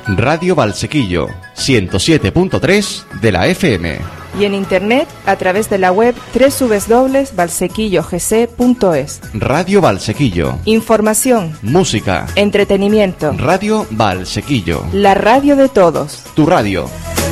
Radio Valsequillo, 107.3 de la FM. Y en internet a través de la web www.valsequillogc.es. Radio Valsequillo. Información, música, entretenimiento. Radio Valsequillo. La radio de todos. Tu radio.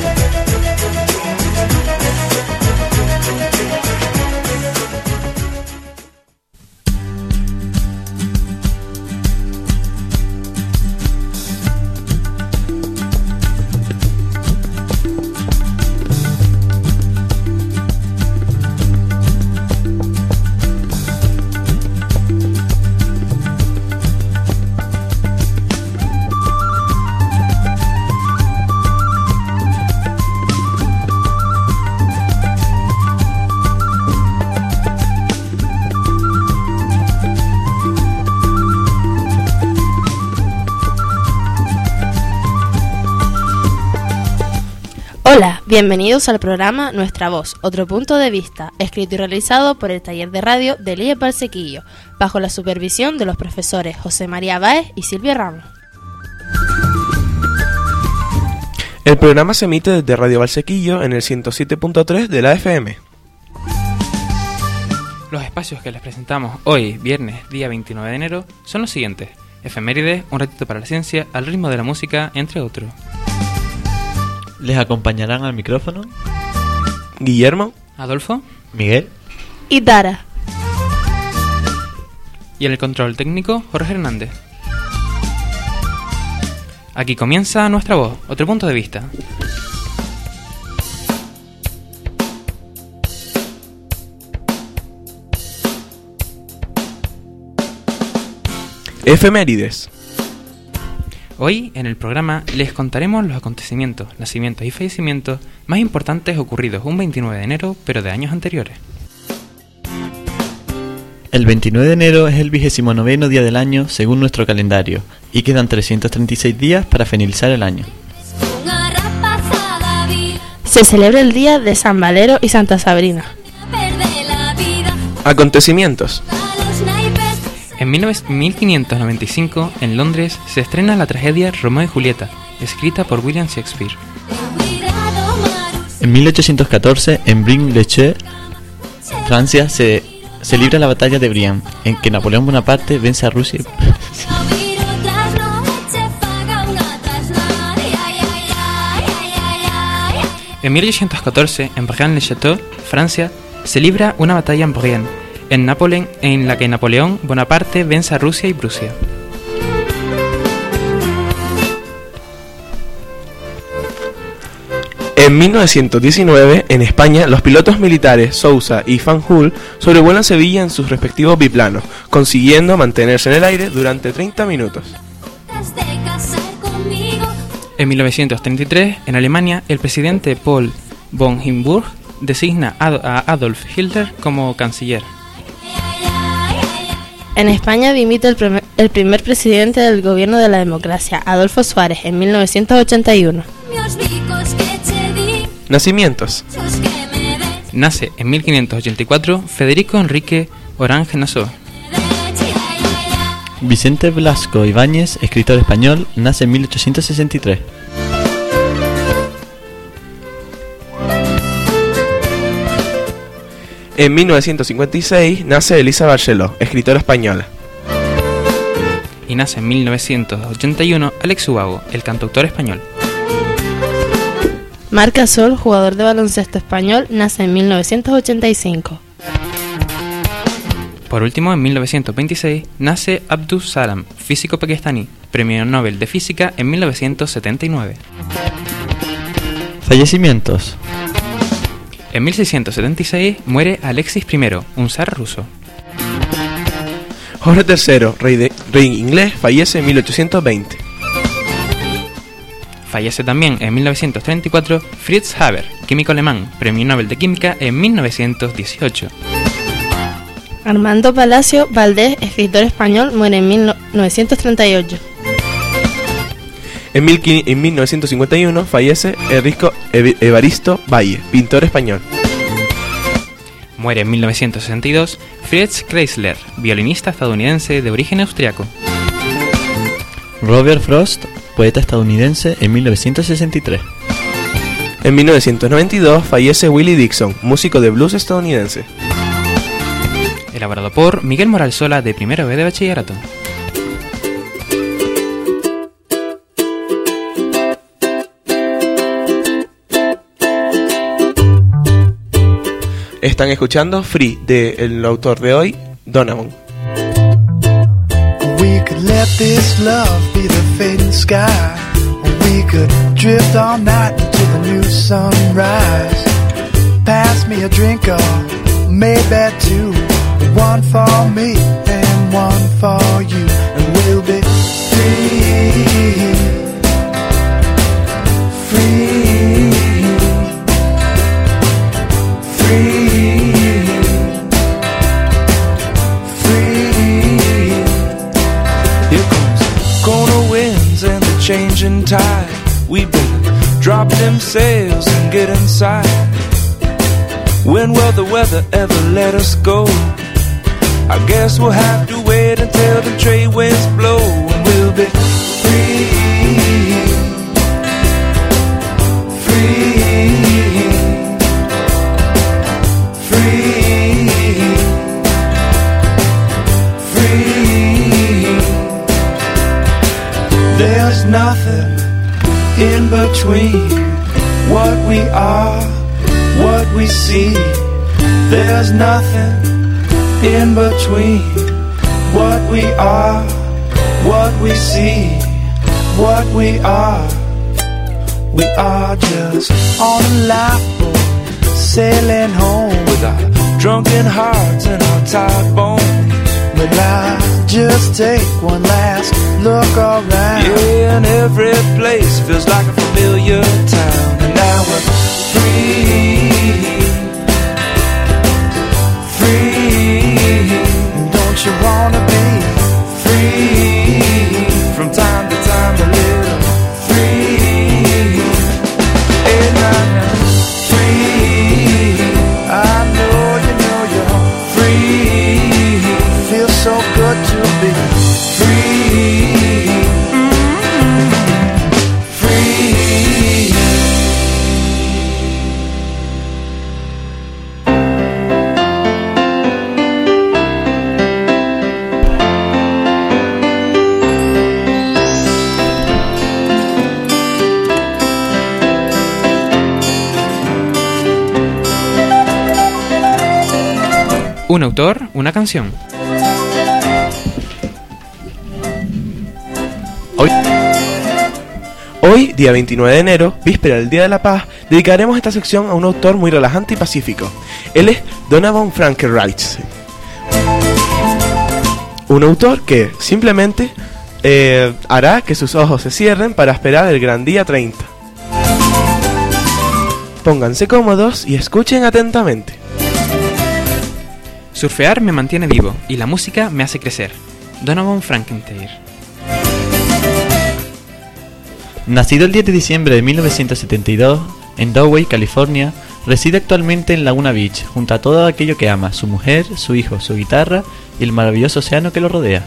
Hola, bienvenidos al programa Nuestra Voz, otro punto de vista, escrito y realizado por el taller de radio de IES Valsequillo, bajo la supervisión de los profesores José María Báez y Silvia Ramos. El programa se emite desde Radio Valsequillo en el 107.3 de la FM. Los espacios que les presentamos hoy, viernes, día 29 de enero, son los siguientes: efemérides, un ratito para la ciencia, al ritmo de la música, entre otros. Les acompañarán al micrófono Guillermo, Adolfo, Miguel y Dara. Y en el control técnico, Jorge Hernández. Aquí comienza Nuestra Voz, otro punto de vista. efemérides. Hoy, en el programa, les contaremos los acontecimientos, nacimientos y fallecimientos más importantes ocurridos un 29 de enero, pero de años anteriores. El 29 de enero es el 29º día del año según nuestro calendario y quedan 336 días para finalizar el año. Se celebra el día de San Valero y Santa Sabrina. Acontecimientos. En 1595, en Londres, se estrena la tragedia Romeo y Julieta, escrita por William Shakespeare. En 1814, en Brive-la-Gaillarde, Francia, se libra la batalla de Brienne, en que Napoleón Bonaparte vence a Rusia. En 1814, en Braine-le-Château, Francia, se libra una batalla en Brienne, en la que Napoleón Bonaparte vence a Rusia y Prusia. En 1919, en España, los pilotos militares Sousa y Fanjul sobrevuelan Sevilla en sus respectivos biplanos, consiguiendo mantenerse en el aire durante 30 minutos. En 1933, en Alemania, el presidente Paul von Hindenburg designa a Adolf Hitler como canciller. En España dimite el primer presidente del gobierno de la democracia, Adolfo Suárez, en 1981. Nacimientos. Nace en 1584 Federico Enrique Orange Nassau. Vicente Blasco Ibáñez, escritor español, nace en 1863. En 1956 nace Elisa Barceló, escritora española. Y nace en 1981 Alex Ubago, el cantautor español. Marc Gasol, jugador de baloncesto español, nace en 1985. Por último, en 1926 nace Abdus Salam, físico pakistaní, premio Nobel de Física en 1979. Fallecimientos. En 1676 muere Alexis I, un zar ruso. Jorge III, rey inglés, fallece en 1820. Fallece también en 1934 Fritz Haber, químico alemán, premio Nobel de Química en 1918. Armando Palacio Valdés, escritor español, muere en 1938. En 1951 fallece Evaristo Valle, pintor español. Muere en 1962 Fritz Kreisler, violinista estadounidense de origen austriaco. Robert Frost, poeta estadounidense, en 1963. En 1992 fallece Willie Dixon, músico de blues estadounidense. Elaborado por Miguel Moral Sola, de primero B de bachillerato. Están escuchando Free, del autor de hoy, Donovan. We could let this love be the fading sky. We could drift all night until the new sunrise. Pass me a drink or maybe two. One for me and one for you. And we'll be free. Free. Free. Changing tide, we better drop them sails and get inside. When will the weather ever let us go? I guess we'll have to wait until the trade winds blow, and we'll be free, free, free, free. There's nothing in between what we are, what we see. There's nothing in between what we are, what we see, what we are. We are just on a lifeboat, sailing home with our drunken hearts and our tired bones. But I just take one last look around. Yeah, and every place feels like a familiar town. And now we're free, free. Don't you wanna be free? From time to time a little free. And I'm free. I know you know you're free. Feels so good to be free. Free. Un autor, una canción. Hoy, día 29 de enero, víspera del Día de la Paz, dedicaremos esta sección a un autor muy relajante y pacífico. Él es Donovan Frankenreich. Un autor que simplemente hará que sus ojos se cierren para esperar el gran día 30. Pónganse cómodos y escuchen atentamente. Surfear me mantiene vivo y la música me hace crecer. Donovan Frankenreich. Nacido el 10 de diciembre de 1972 en Doway, California, reside actualmente en Laguna Beach, junto a todo aquello que ama, su mujer, su hijo, su guitarra y el maravilloso océano que lo rodea.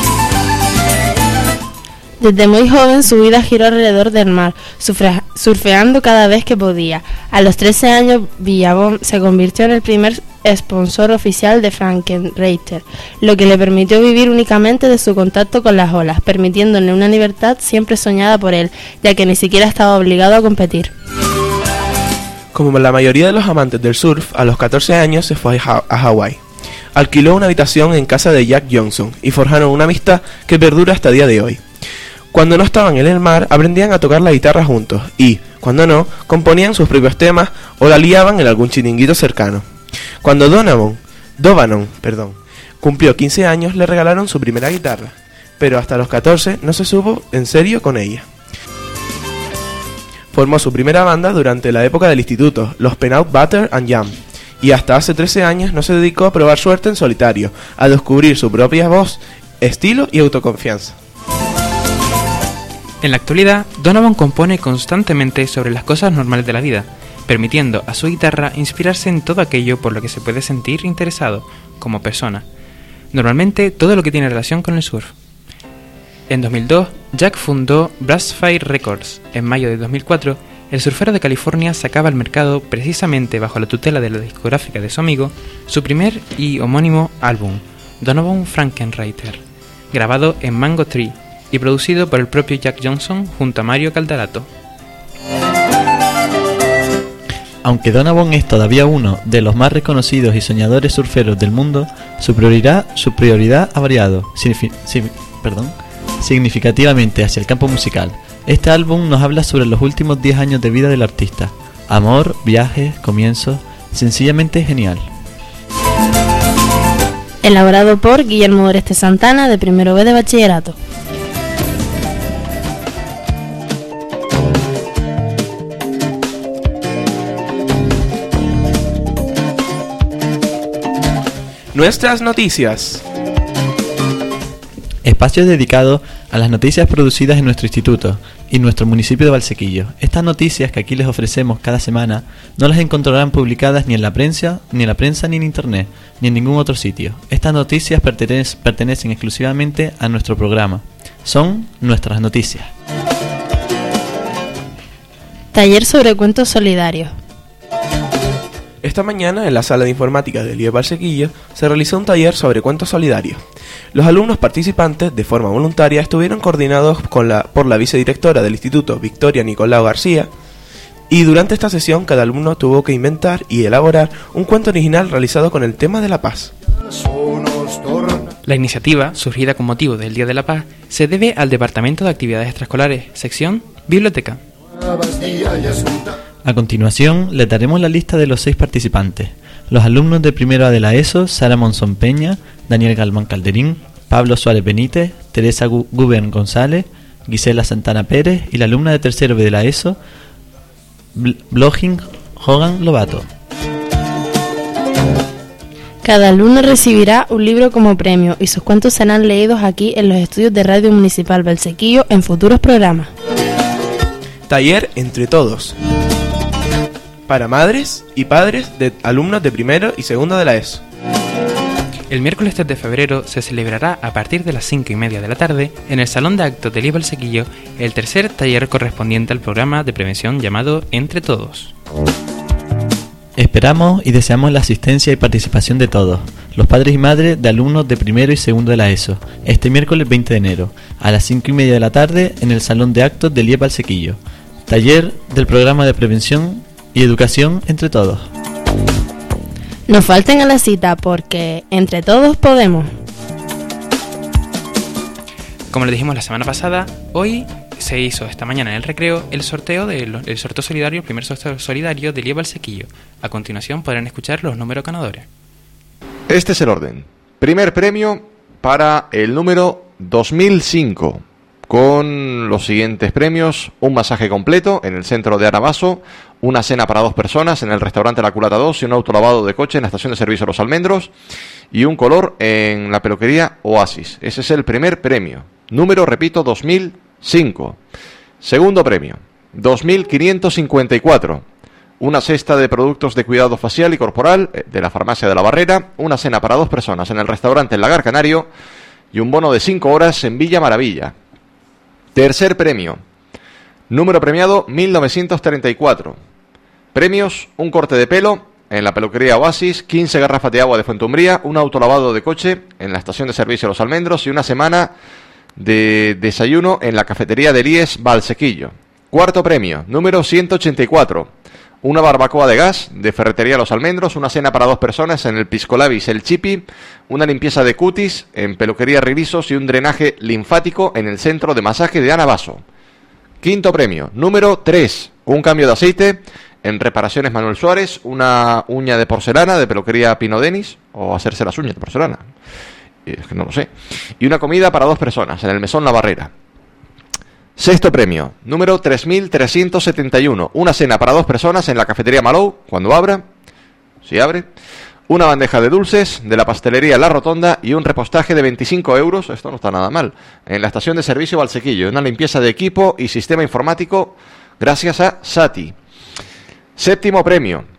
Desde muy joven su vida giró alrededor del mar, surfeando cada vez que podía. A los 13 años Billabong se convirtió en el primer sponsor oficial de Frankenreich, lo que le permitió vivir únicamente de su contacto con las olas, permitiéndole una libertad siempre soñada por él, ya que ni siquiera estaba obligado a competir. Como la mayoría de los amantes del surf, a los 14 años se fue a Hawái. Alquiló una habitación en casa de Jack Johnson y forjaron una amistad que perdura hasta el día de hoy. Cuando no estaban en el mar, aprendían a tocar la guitarra juntos y, cuando no, componían sus propios temas o la liaban en algún chiringuito cercano. Cuando Dovanon cumplió 15 años, le regalaron su primera guitarra, pero hasta los 14 no se supo en serio con ella. Formó su primera banda durante la época del instituto, los Peanut Butter and Jam, y hasta hace 13 años no se dedicó a probar suerte en solitario, a descubrir su propia voz, estilo y autoconfianza. En la actualidad, Donovan compone constantemente sobre las cosas normales de la vida, permitiendo a su guitarra inspirarse en todo aquello por lo que se puede sentir interesado como persona, normalmente todo lo que tiene relación con el surf. En 2002, Jack fundó Brassfire Records. En mayo de 2004, el surfero de California sacaba al mercado, precisamente bajo la tutela de la discográfica de su amigo, su primer y homónimo álbum, Donovan Frankenreiter, grabado en Mango Tree y producido por el propio Jack Johnson junto a Mario Caldarato. Aunque Donovan es todavía uno de los más reconocidos y soñadores surferos del mundo, su prioridad ha variado significativamente hacia el campo musical. Este álbum nos habla sobre los últimos 10 años de vida del artista. Amor, viajes, comienzos, sencillamente genial. Elaborado por Guillermo Oreste Santana, de primero B de bachillerato. Nuestras noticias. Espacio dedicado a las noticias producidas en nuestro instituto y nuestro municipio de Valsequillo. Estas noticias que aquí les ofrecemos cada semana no las encontrarán publicadas ni en la prensa, ni en internet, ni en ningún otro sitio. Estas noticias pertenecen exclusivamente a nuestro programa. Son nuestras noticias. Taller sobre cuentos solidarios. Esta mañana, en la sala de informática del IE Valsequillo, se realizó un taller sobre cuentos solidarios. Los alumnos participantes, de forma voluntaria, estuvieron coordinados por la vicedirectora del instituto, Victoria Nicolau García, y durante esta sesión cada alumno tuvo que inventar y elaborar un cuento original realizado con el tema de la paz. La iniciativa, surgida con motivo del Día de la Paz, se debe al Departamento de Actividades Extraescolares, sección Biblioteca. A continuación, les daremos la lista de los 6 participantes. Los alumnos de primero A de la ESO, Sara Monzón Peña, Daniel Galván Calderín, Pablo Suárez Benítez, Teresa Gubern González, Gisela Santana Pérez y la alumna de tercero B de la ESO, Blogin Hogan Lobato. Cada alumno recibirá un libro como premio y sus cuentos serán leídos aquí en los estudios de Radio Municipal Valsequillo en futuros programas. Taller entre todos. Para madres y padres de alumnos de primero y segundo de la ESO. El miércoles 3 de febrero se celebrará a partir de las 5:30 de la tarde en el Salón de Actos del IE Valsequillo el tercer taller correspondiente al programa de prevención llamado Entre Todos. Esperamos y deseamos la asistencia y participación de todos, los padres y madres de alumnos de primero y segundo de la ESO, este miércoles 20 de enero, a las 5:30 de la tarde en el Salón de Actos del IE Valsequillo. Taller del programa de prevención y educación Entre Todos. No falten a la cita porque entre todos podemos. Como le dijimos la semana pasada, hoy se hizo esta mañana en el recreo el sorteo solidario, el primer sorteo solidario del IE Valsequillo. A continuación podrán escuchar los números ganadores. Este es el orden. Primer premio para el número 2005, con los siguientes premios: un masaje completo en el centro de Anabaso, una cena para 2 personas en el restaurante La Culata 2 y un autolavado de coche en la estación de servicio Los Almendros y un color en la peluquería Oasis. Ese es el primer premio. Número, repito, 2005. Segundo premio, 2554. Una cesta de productos de cuidado facial y corporal de la farmacia de la Barrera, una cena para 2 personas en el restaurante El Lagar Canario y un bono de 5 horas en Villa Maravilla. Tercer premio, número premiado 1934. Premios: un corte de pelo en la peluquería Oasis, 15 garrafas de agua de Fuentumbría, un autolavado de coche en la estación de servicio Los Almendros y una semana de desayuno en la cafetería de IES Valsequillo. Cuarto premio, número 184. Una barbacoa de gas de Ferretería Los Almendros, una cena para 2 personas en el Piscolabis El Chipi, una limpieza de cutis en Peluquería Rivisos y un drenaje linfático en el centro de masaje de Anabaso. Quinto premio, número 3. Un cambio de aceite en Reparaciones Manuel Suárez, una uña de porcelana de Peluquería Pino Denis, o hacerse las uñas de porcelana, es que no lo sé, y una comida para 2 personas en el Mesón La Barrera. Sexto premio, número 3371, una cena para 2 personas en la cafetería Malou, cuando abra, si abre, una bandeja de dulces de la pastelería La Rotonda y un repostaje de 25 euros, esto no está nada mal, en la estación de servicio Valsequillo, una limpieza de equipo y sistema informático gracias a Sati. Séptimo premio,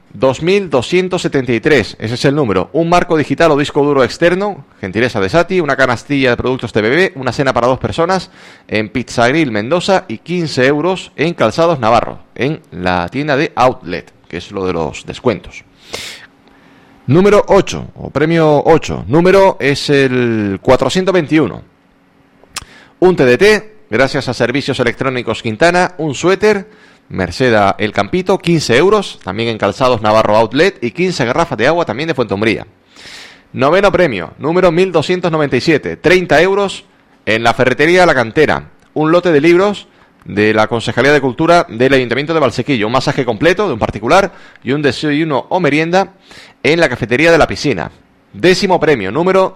2.273, ese es el número. Un marco digital o disco duro externo, gentileza de Sati, una canastilla de productos de bebé, una cena para 2 personas en Pizza Grill Mendoza y 15 euros en Calzados Navarro, en la tienda de Outlet, que es lo de los descuentos. Número 8, o premio 8, número es el 421. Un TDT, gracias a Servicios Electrónicos Quintana, un suéter Merceda El Campito, 15 euros, también en Calzados Navarro Outlet, y 15 garrafas de agua también de Fuenteumbría. Noveno premio, número 1297, 30 euros en la Ferretería La Cantera, un lote de libros de la Concejalía de Cultura del Ayuntamiento de Valsequillo, un masaje completo de un particular y un desayuno o merienda en la Cafetería de la Piscina. Décimo premio, número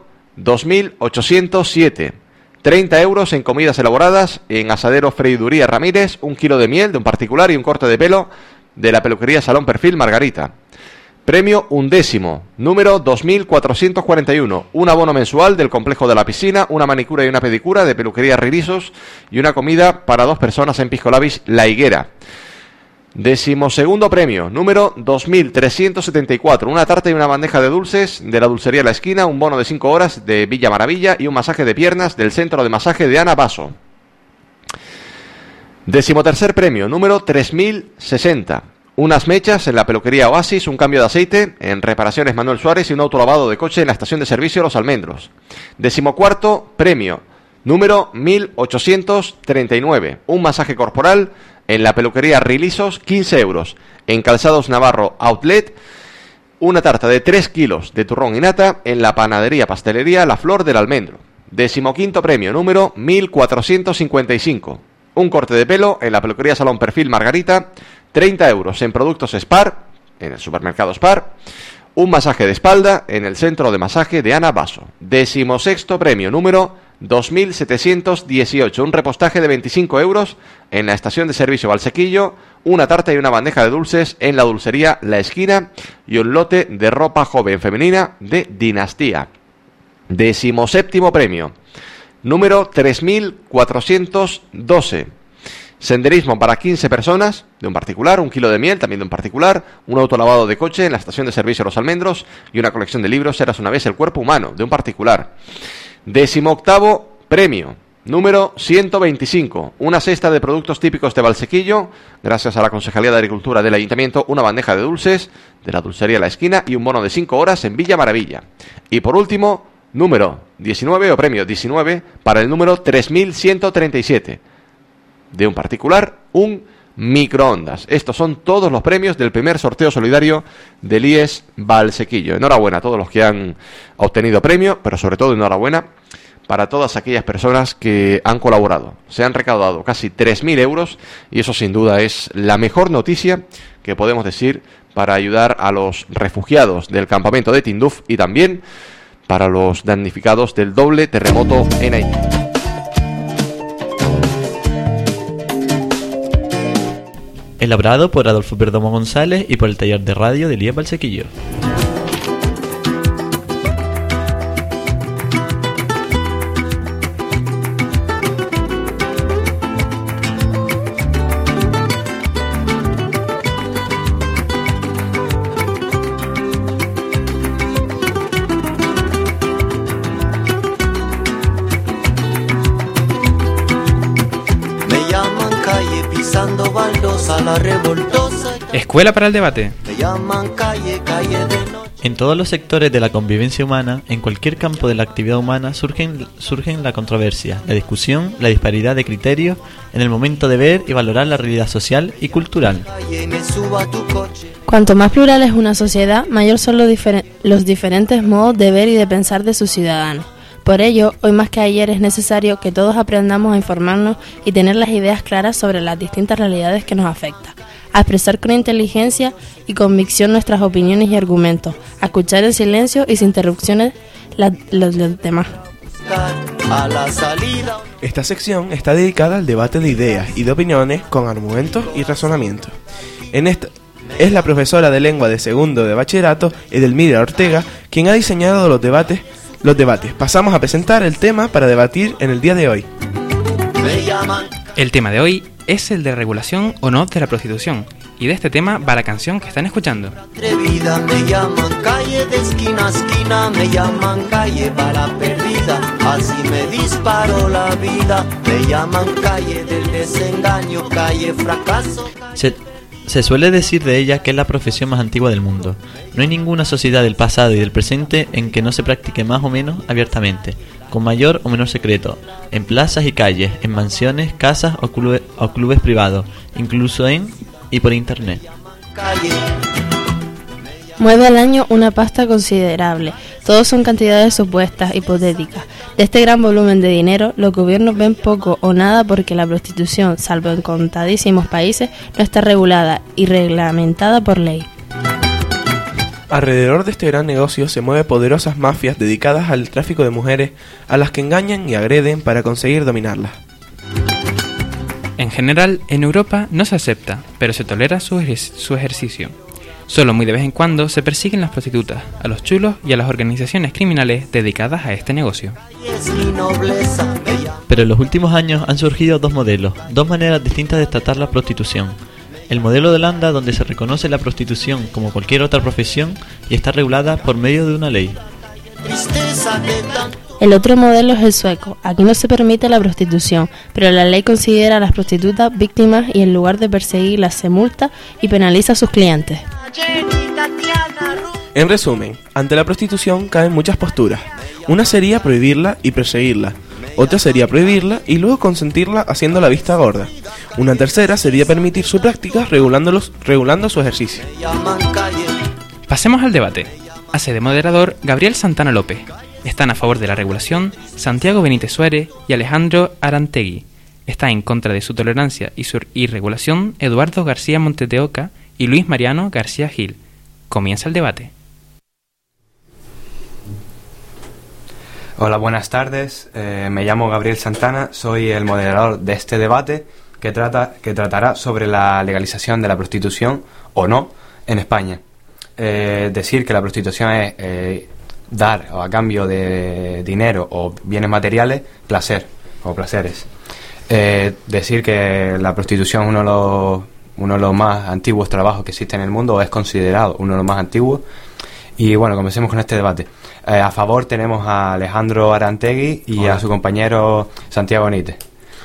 2807, 30 euros en comidas elaboradas en Asadero Freiduría Ramírez, 1 kilo de miel de un particular y un corte de pelo de la peluquería Salón Perfil Margarita. Premio 11º, número 2441, un abono mensual del complejo de la piscina, una manicura y una pedicura de peluquería Ririsos y una comida para 2 personas en Pisco Labis La Higuera. 12º premio, número 2374, una tarta y una bandeja de dulces de la dulcería La Esquina, un bono de 5 horas de Villa Maravilla y un masaje de piernas del centro de masaje de Ana Basso. 13º premio, número 3060, unas mechas en la peluquería Oasis, un cambio de aceite en Reparaciones Manuel Suárez y un autolavado de coche en la estación de servicio Los Almendros. 14º premio, número 1839, un masaje corporal en la peluquería Rilisos, 15 euros. En Calzados Navarro Outlet, una tarta de 3 kilos de turrón y nata en la panadería pastelería La Flor del Almendro. 15º premio, número 1455, un corte de pelo en la peluquería Salón Perfil Margarita, 30 euros en productos Spar, en el supermercado Spar. Un masaje de espalda en el centro de masaje de Ana Basso. 16º premio, número 2718, un repostaje de 25 euros en la estación de servicio Valsequillo, una tarta y una bandeja de dulces en la dulcería La Esquina y un lote de ropa joven femenina de Dinastía. 17º premio, número 3412, senderismo para 15 personas de un particular, 1 kilo de miel también de un particular, un autolavado de coche en la estación de servicio Los Almendros y una colección de libros Eras una vez el cuerpo humano de un particular. 18º premio, número 125, una cesta de productos típicos de Valsequillo, gracias a la Concejalía de Agricultura del Ayuntamiento, una bandeja de dulces de la dulcería La Esquina y un bono de 5 horas en Villa Maravilla. Y por último, número 19 o premio 19 para el número 3137, de un particular, un microondas. Estos son todos los premios del primer sorteo solidario del IES Valsequillo. Enhorabuena a todos los que han obtenido premio, pero sobre todo enhorabuena para todas aquellas personas que han colaborado. Se han recaudado casi 3.000 euros y eso sin duda es la mejor noticia que podemos decir para ayudar a los refugiados del campamento de Tinduf y también para los damnificados del doble terremoto en Haití. Elaborado por Adolfo Perdomo González y por el taller de radio del IES Valsequillo. Escuela para el debate. En todos los sectores de la convivencia humana, en cualquier campo de la actividad humana, surgen la controversia, la discusión, la disparidad de criterios en el momento de ver y valorar la realidad social y cultural. Cuanto más plural es una sociedad, mayor son los diferentes modos de ver y de pensar de sus ciudadanos. Por ello, hoy más que ayer es necesario que todos aprendamos a informarnos y tener las ideas claras sobre las distintas realidades que nos afectan, a expresar con inteligencia y convicción nuestras opiniones y argumentos, a escuchar en silencio y sin interrupciones los demás. Esta sección está dedicada al debate de ideas y de opiniones con argumentos y razonamientos. En esta es la profesora de lengua de segundo de bachillerato, Edelmira Ortega, quien ha diseñado los debates. Pasamos a presentar el tema para debatir en el día de hoy. El tema de hoy es el de regulación o no de la prostitución. Y de este tema va la canción que están escuchando. Atrevida, me llaman calle de esquina a esquina, me llaman calle bala perdida, así me disparó la vida, me llaman calle del desengaño, calle fracaso. Se suele decir de ella que es la profesión más antigua del mundo. No hay ninguna sociedad del pasado y del presente en que no se practique más o menos abiertamente, con mayor o menor secreto, en plazas y calles, en mansiones, casas o clubes privados, incluso en y por internet. Mueve al año una pasta considerable. Todos son cantidades supuestas, hipotéticas. De este gran volumen de dinero, los gobiernos ven poco o nada porque la prostitución, salvo en contadísimos países, no está regulada y reglamentada por ley. Alrededor de este gran negocio se mueven poderosas mafias dedicadas al tráfico de mujeres, a las que engañan y agreden para conseguir dominarlas. En general, en Europa no se acepta, pero se tolera su ejercicio. Solo muy de vez en cuando se persiguen las prostitutas, a los chulos y a las organizaciones criminales dedicadas a este negocio. Pero en los últimos años han surgido dos modelos, dos maneras distintas de tratar la prostitución. El modelo de Holanda, donde se reconoce la prostitución como cualquier otra profesión y está regulada por medio de una ley. El otro modelo es el sueco. Aquí no se permite la prostitución, pero la ley considera a las prostitutas víctimas y en lugar de perseguirlas se multa y penaliza a sus clientes. En resumen, ante la prostitución caben muchas posturas. Una sería prohibirla y perseguirla. Otra sería prohibirla y luego consentirla haciendo la vista gorda. Una tercera sería permitir su práctica regulando su ejercicio. Pasemos al debate. Hace de moderador Gabriel Santana López. Están a favor de la regulación Santiago Benítez Suárez y Alejandro Arantegui. Está en contra de su tolerancia y su irregulación Eduardo García Montes de Oca y Luis Mariano García Gil. Comienza el debate. Hola, buenas tardes. Me llamo Gabriel Santana, soy el moderador de este debate que tratará sobre la legalización de la prostitución o no en España. Decir que la prostitución es dar a cambio de dinero o bienes materiales placer o placeres. Decir que la prostitución es uno de los más antiguos trabajos que existe en el mundo, o es considerado uno de los más antiguos. Y bueno, comencemos con este debate. A favor tenemos a Alejandro Arantegui y Hola. A su compañero Santiago Benítez.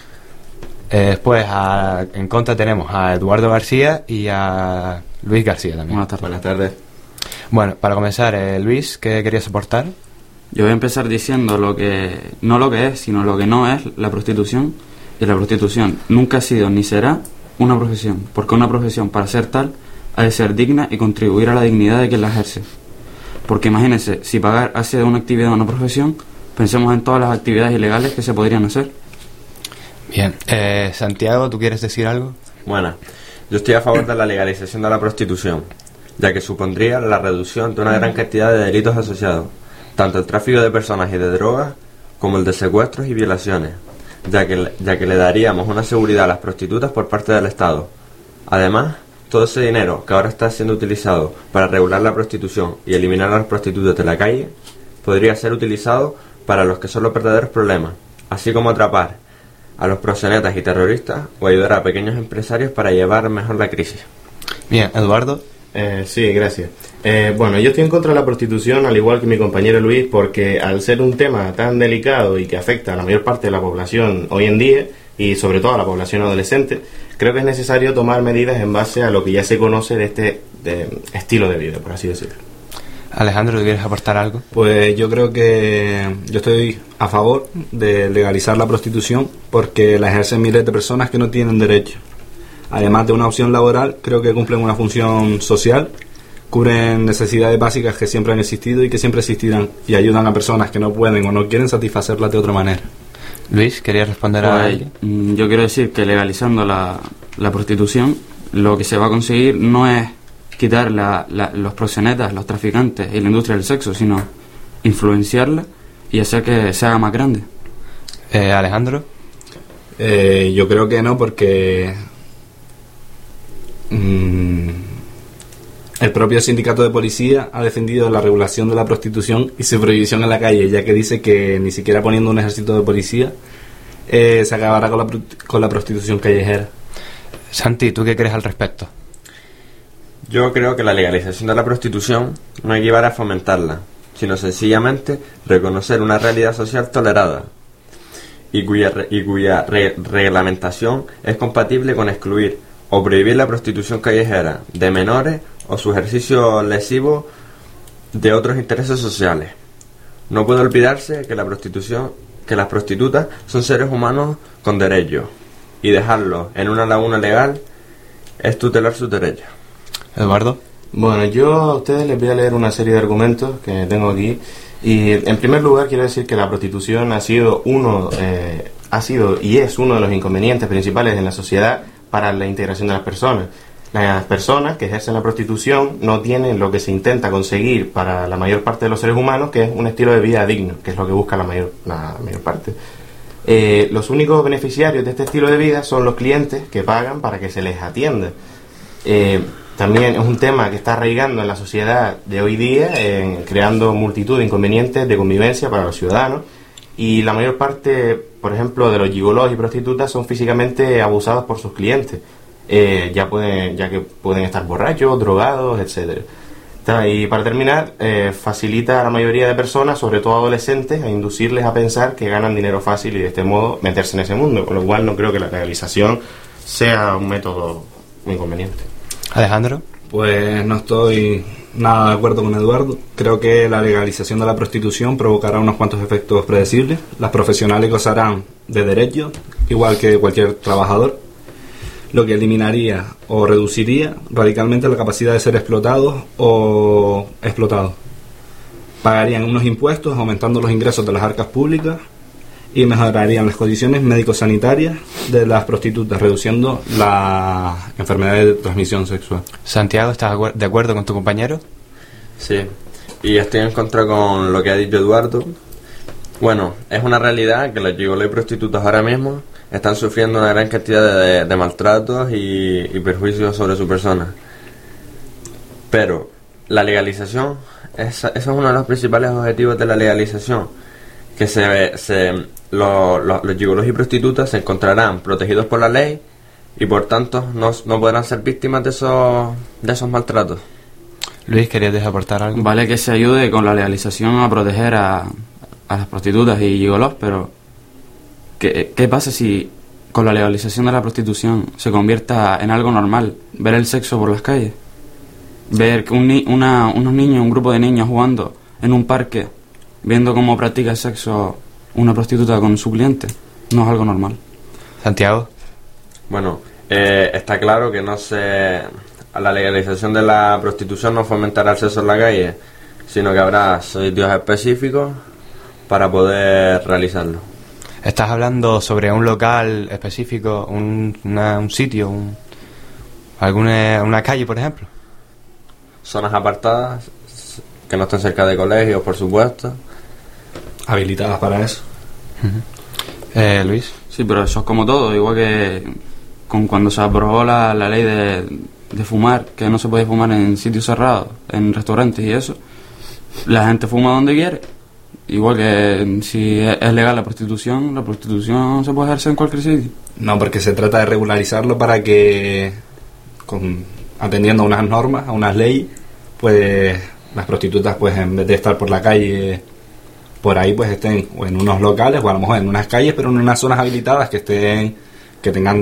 Después en contra tenemos a Eduardo García y a Luis García también. Buenas tardes. Bueno, para comenzar, Luis, ¿qué querías aportar? Yo voy a empezar diciendo no lo que es, sino lo que no es la prostitución. Y la prostitución nunca ha sido ni será una profesión, porque una profesión, para ser tal, ha de ser digna y contribuir a la dignidad de quien la ejerce. Porque imagínense, si pagar hace de una actividad una profesión, pensemos en todas las actividades ilegales que se podrían hacer. Bien, Santiago, ¿tú quieres decir algo? Bueno, yo estoy a favor de la legalización de la prostitución, ya que supondría la reducción de una gran cantidad de delitos asociados, tanto el tráfico de personas y de drogas, como el de secuestros y violaciones, ya que le daríamos una seguridad a las prostitutas por parte del Estado. Además, todo ese dinero que ahora está siendo utilizado para regular la prostitución y eliminar a los prostitutos de la calle, podría ser utilizado para los que son los verdaderos problemas, así como atrapar a los proxenetas y terroristas o ayudar a pequeños empresarios para llevar mejor la crisis. Bien, Eduardo. Sí, gracias. Bueno, yo estoy en contra de la prostitución, al igual que mi compañero Luis, porque al ser un tema tan delicado y que afecta a la mayor parte de la población hoy en día, y sobre todo a la población adolescente, creo que es necesario tomar medidas en base a lo que ya se conoce de este estilo de vida, por así decirlo. Alejandro, ¿quieres aportar algo? Pues yo creo que yo estoy a favor de legalizar la prostitución porque la ejercen miles de personas que no tienen derecho. Además de una opción laboral, creo que cumplen una función social, cubren necesidades básicas que siempre han existido y que siempre existirán, y ayudan a personas que no pueden o no quieren satisfacerlas de otra manera. Luis, ¿querías responder a ello? Yo quiero decir que legalizando la prostitución, lo que se va a conseguir no es quitar los proxenetas, los traficantes y la industria del sexo, sino influenciarla y hacer que se haga más grande. Alejandro. Yo creo que no, porque el propio sindicato de policía ha defendido la regulación de la prostitución y su prohibición en la calle, ya que dice que ni siquiera poniendo un ejército de policía se acabará con la prostitución callejera. Santi, ¿tú qué crees al respecto? Yo creo que la legalización de la prostitución no equivale a fomentarla, sino sencillamente reconocer una realidad social tolerada y cuya reglamentación es compatible con excluir o prohibir la prostitución callejera de menores o su ejercicio lesivo de otros intereses sociales. No puede olvidarse que las prostitutas son seres humanos con derechos, y dejarlos en una laguna legal es tutelar sus derechos. Eduardo. Bueno, yo a ustedes les voy a leer una serie de argumentos que tengo aquí. Y en primer lugar quiero decir que la prostitución ha sido y es uno de los inconvenientes principales en la sociedad para la integración de las personas. Las personas que ejercen la prostitución no tienen lo que se intenta conseguir para la mayor parte de los seres humanos, que es un estilo de vida digno, que es lo que busca la mayor parte. Los únicos beneficiarios de este estilo de vida son los clientes que pagan para que se les atienda. También es un tema que está arraigando en la sociedad de hoy día, creando multitud de inconvenientes de convivencia para los ciudadanos, y la mayor parte, por ejemplo, de los gigolos y prostitutas son físicamente abusados por sus clientes, ya que pueden estar borrachos, drogados, etcétera. Y para terminar, facilita a la mayoría de personas, sobre todo adolescentes, a inducirles a pensar que ganan dinero fácil y de este modo meterse en ese mundo, con lo cual no creo que la legalización sea un método muy conveniente. Alejandro. Pues no estoy nada de acuerdo con Eduardo. Creo que la legalización de la prostitución provocará unos cuantos efectos predecibles. Las profesionales gozarán de derechos, igual que cualquier trabajador, lo que eliminaría o reduciría radicalmente la capacidad de ser explotados o explotados. Pagarían unos impuestos, aumentando los ingresos de las arcas públicas, y mejorarían las condiciones médico-sanitarias de las prostitutas, reduciendo la enfermedad de transmisión sexual. Santiago, ¿estás de acuerdo con tu compañero? Sí, y estoy en contra con lo que ha dicho Eduardo. Bueno, es una realidad que los gigolos y prostitutas ahora mismo están sufriendo una gran cantidad de maltratos y perjuicios sobre su persona. Pero la legalización, eso es uno de los principales objetivos de la legalización, que los gigolos y prostitutas se encontrarán protegidos por la ley y por tanto no podrán ser víctimas de esos maltratos. Luis, ¿querías aportar algo? Vale que se ayude con la legalización a proteger a las prostitutas y gigolos, pero ¿qué pasa si con la legalización de la prostitución se convierta en algo normal ver el sexo por las calles? Ver que unos niños, un grupo de niños jugando en un parque, viendo cómo practica el sexo una prostituta con su cliente, no es algo normal. Santiago. Bueno, está claro que la legalización de la prostitución no fomentará el sexo en la calle, sino que habrá sitios específicos para poder realizarlo. ¿Estás hablando sobre un local específico, un sitio, una calle, por ejemplo? Zonas apartadas, que no estén cerca de colegios, por supuesto. Habilitadas para eso. Luis. Sí, pero eso es como todo, igual que cuando se aprobó la ley de fumar, que no se puede fumar en sitios cerrados, en restaurantes y eso. La gente fuma donde quiere. Igual que si es legal la prostitución se puede ejercer en cualquier sitio. No, porque se trata de regularizarlo para que, atendiendo a unas normas, a unas leyes, pues las prostitutas, pues en vez de estar por la calle, por ahí, pues estén o en unos locales o a lo mejor en unas calles, pero en unas zonas habilitadas que tengan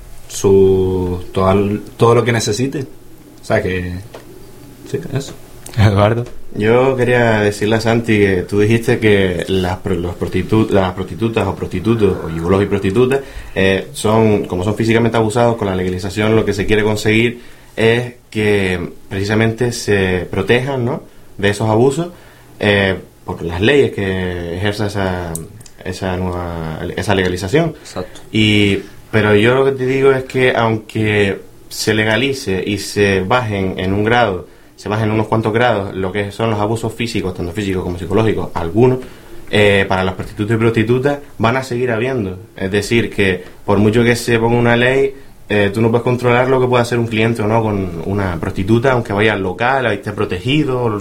todo lo que necesiten. O sea que sí, eso. Eduardo. Yo quería decirle a Santi que tú dijiste que las prostitutas o prostitutos o gigolos y prostitutas son físicamente abusados. Con la legalización lo que se quiere conseguir es que precisamente se protejan, ¿no?, de esos abusos por las leyes que ejerza esa legalización. Exacto. Pero yo lo que te digo es que aunque se legalice y se bajen unos cuantos grados lo que son los abusos físicos, tanto físicos como psicológicos, algunos, para las prostitutas y prostitutas van a seguir habiendo. Es decir, que por mucho que se ponga una ley, tú no puedes controlar lo que puede hacer un cliente o no con una prostituta, aunque vaya al local, ahí esté protegido.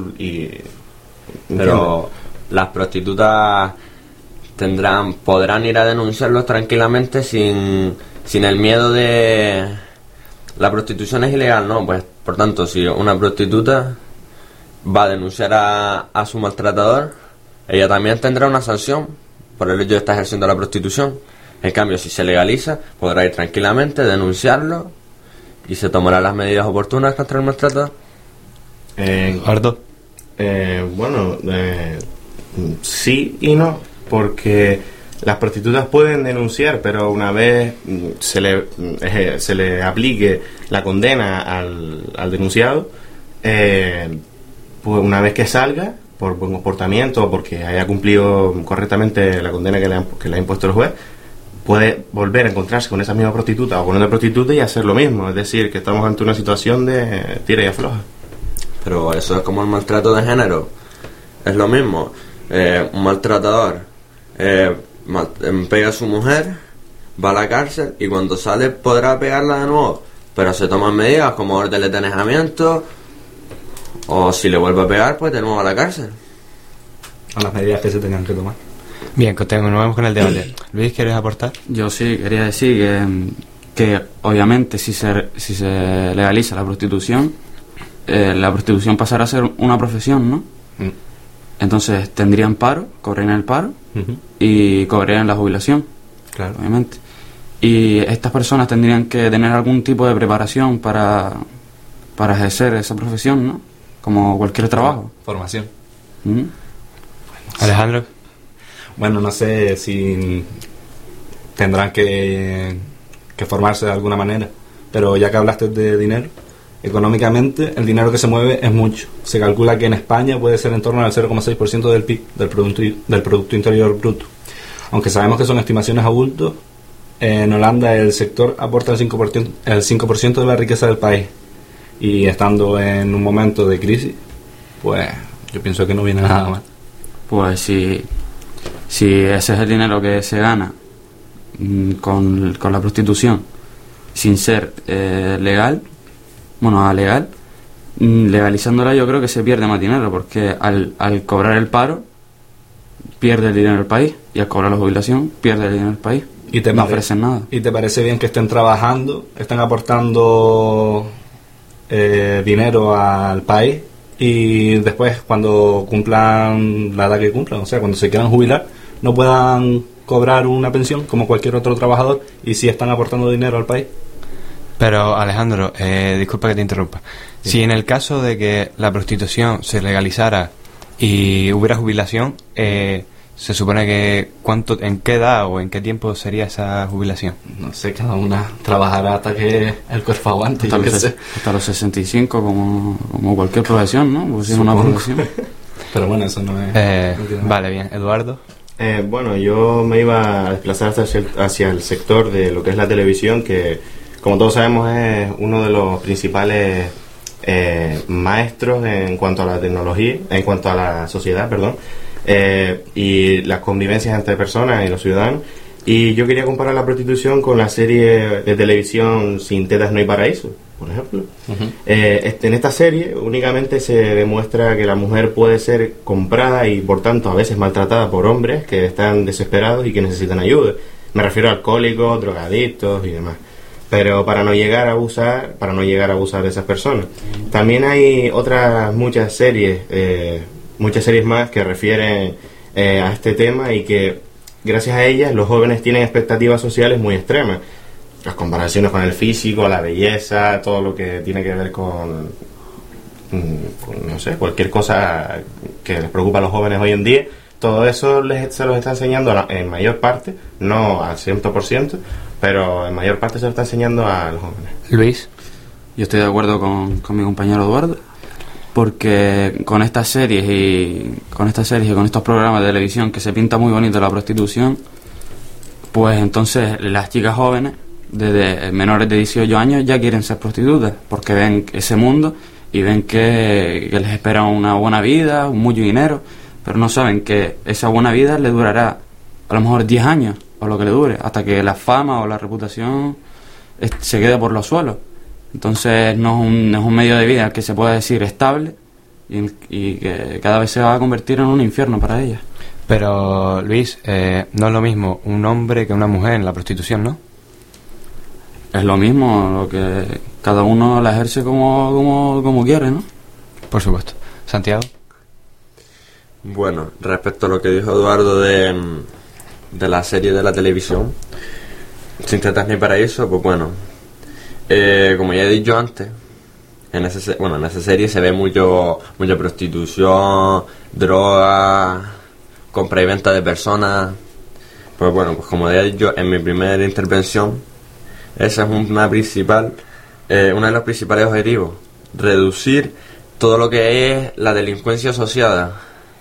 Pero las prostitutas podrán ir a denunciarlos tranquilamente sin el miedo de... La prostitución es ilegal, ¿no? Pues Por tanto, si una prostituta va a denunciar a su maltratador, ella también tendrá una sanción por el hecho de estar ejerciendo la prostitución. En cambio, si se legaliza, podrá ir tranquilamente, denunciarlo y se tomarán las medidas oportunas contra el maltratador. Eduardo. Bueno, sí y no, porque las prostitutas pueden denunciar, pero una vez se le aplique la condena al denunciado, pues una vez que salga, por buen comportamiento o porque haya cumplido correctamente la condena que le ha impuesto el juez, puede volver a encontrarse con esa misma prostituta o con otra prostituta y hacer lo mismo. Es decir, que estamos ante una situación de tira y afloja. Pero eso es como el maltrato de género. Es lo mismo. Un maltratador pega a su mujer, va a la cárcel y cuando sale podrá pegarla de nuevo. Pero se toman medidas como orden de detenimiento, o si le vuelve a pegar, pues de nuevo a la cárcel. Son las medidas que se tengan que tomar. Bien, continuamos con el debate. Luis, ¿quieres aportar? Yo sí quería decir que obviamente si se legaliza la prostitución pasará a ser una profesión, ¿no? Entonces tendrían paro, cobrarían el paro y cobrarían la jubilación, claro, obviamente. Y estas personas tendrían que tener algún tipo de preparación para ejercer esa profesión, ¿no? Como cualquier trabajo. Formación. Alejandro. Bueno, no sé si tendrán que formarse de alguna manera, pero ya que hablaste de dinero, económicamente el dinero que se mueve es mucho. Se calcula que en España puede ser en torno al 0,6% del PIB, del Producto Interior Bruto. Aunque sabemos que son estimaciones a bulto, en Holanda el sector aporta el 5% de la riqueza del país. Y estando en un momento de crisis, pues yo pienso que no viene nada mal. Pues si ese es el dinero que se gana con la prostitución sin ser legal, legalizándola, yo creo que se pierde más dinero, porque al cobrar el paro pierde el dinero el país, y al cobrar la jubilación pierde el dinero el país. Y no ofrecen nada. ¿Y te parece bien que estén trabajando, estén aportando dinero al país, y después cuando cumplan la edad que cumplan, o sea, cuando se quieran jubilar, no puedan cobrar una pensión como cualquier otro trabajador, y si están aportando dinero al país? Pero Alejandro, disculpa que te interrumpa. Sí. Si en el caso de que la prostitución se legalizara y hubiera jubilación, se supone que ¿en qué edad o en qué tiempo sería esa jubilación? No sé, cada una trabajará hasta que el cuerpo aguante. Hasta los 65, como cualquier profesión, ¿no? Pues es una profesión. Pero bueno, eso no es... vale, bien. Eduardo. Bueno, yo me iba a desplazar hacia el sector de lo que es la televisión, que como todos sabemos es uno de los principales maestros en cuanto a la tecnología, en cuanto a la sociedad, perdón, y las convivencias entre personas y los ciudadanos. Y yo quería comparar la prostitución con la serie de televisión Sin tetas no hay paraíso, por ejemplo. En esta serie únicamente se demuestra que la mujer puede ser comprada y por tanto a veces maltratada por hombres que están desesperados y que necesitan ayuda. Me refiero a alcohólicos, drogadictos y demás. Pero para no llegar a abusar de esas personas. También hay muchas series más que refieren a este tema, y que gracias a ellas los jóvenes tienen expectativas sociales muy extremas. Las comparaciones con el físico, la belleza, todo lo que tiene que ver con no sé, cualquier cosa que les preocupa a los jóvenes hoy en día, todo eso se los está enseñando en mayor parte, no al 100%, pero en mayor parte se lo está enseñando a los jóvenes. Luis. Yo estoy de acuerdo con mi compañero Eduardo, porque con estas series y con estos programas de televisión que se pinta muy bonito la prostitución, pues entonces las chicas jóvenes desde menores de 18 años ya quieren ser prostitutas, porque ven ese mundo y ven que les espera una buena vida, mucho dinero, pero no saben que esa buena vida le durará a lo mejor 10 años o lo que le dure, hasta que la fama o la reputación se quede por los suelos. Entonces no es un medio de vida que se pueda decir estable, y que cada vez se va a convertir en un infierno para ellas. Pero Luis, no es lo mismo un hombre que una mujer en la prostitución, ¿no? Es lo mismo, lo que cada uno la ejerce como quiere, ¿no? Por supuesto. Santiago. Bueno, respecto a lo que dijo Eduardo de la serie de la televisión, Sin tetas ni paraíso, pues bueno, como ya he dicho antes, en esa serie se ve mucha prostitución, droga, compra y venta de personas. Pues bueno, pues como ya he dicho en mi primera intervención, esa es uno de los principales objetivos, reducir todo lo que es la delincuencia asociada.